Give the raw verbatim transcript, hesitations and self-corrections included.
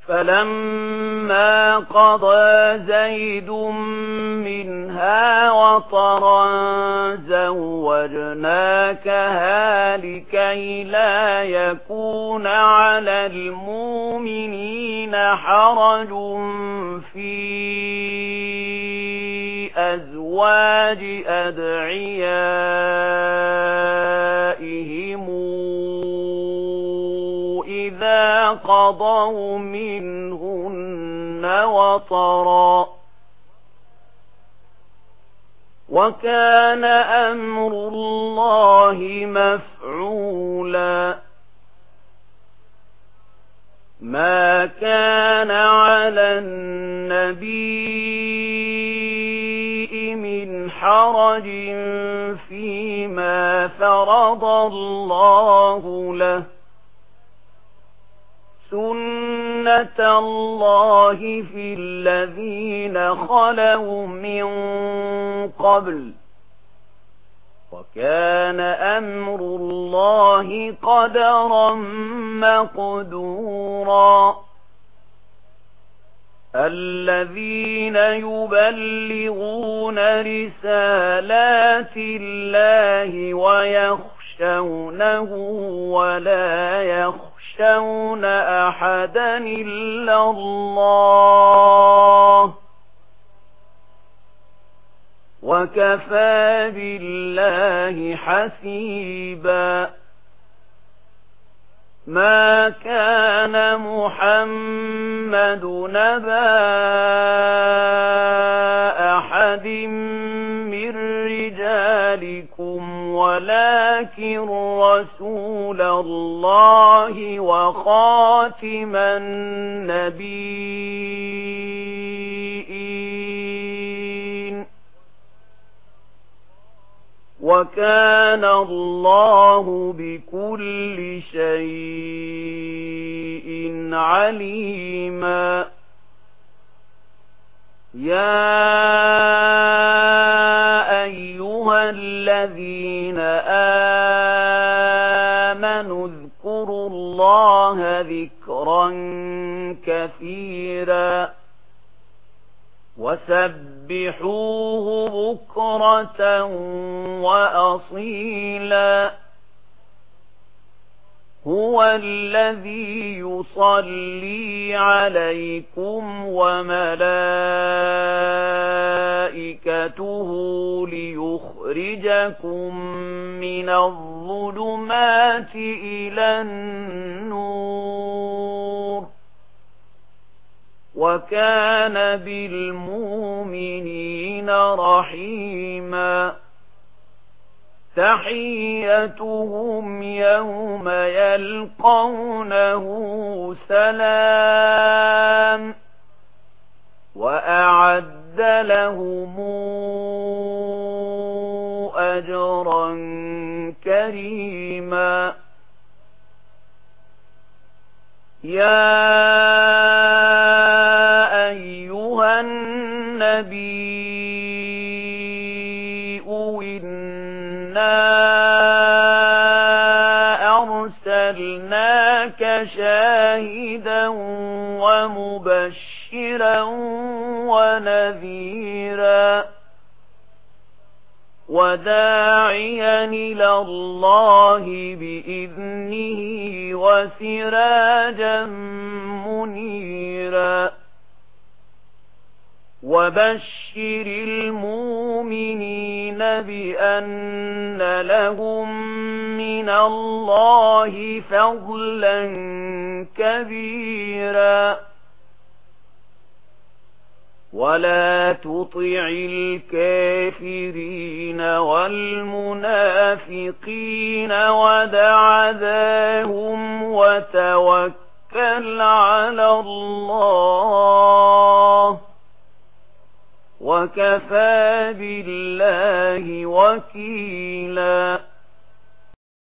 فلما قضى زيد منها وطرا زوجناكها لكي لا يكون على المؤمنين حرج في أزواج أدعيائهم إذا قضوا منهن وطرا وكان أمر الله مفعولا ما كان على النبي من حرج فيما فرض الله له سنة الله في الذين خلوا من قبل وكان أمر الله قدرا مقدورا الذين يبلغون رسالات الله ويخشونه ولا يخشون أحدا إلا الله وكفى بالله حسيبا ما كان محمد نبا أحد من رجالكم ولكن رسول الله وخاتم النبيين وكان الله بكل شيء عليما يا أيها الذين آمنوا اذكروا الله ذكرا كثيرا وسبحوه بكرة وأصيلا هو الذي يصلي عليكم وملائكته ليخرجكم من الظلمات إلى النور وكان بالمؤمنين رحيما تحيتهم يوم يلقونه سلام وأعد لهم أجرا كريما يا أيها النبي إنا أرسلناك شاهدا ومبشرا ونذيرا وداعيا إلى الله بإذنه وسراجا منيرا وبشر المؤمنين بأن لهم من الله فضلا كبيرا ولا تطع الكافرين والمنافقين ودع ذاهم وتوكل على الله وكفى بالله وكيلا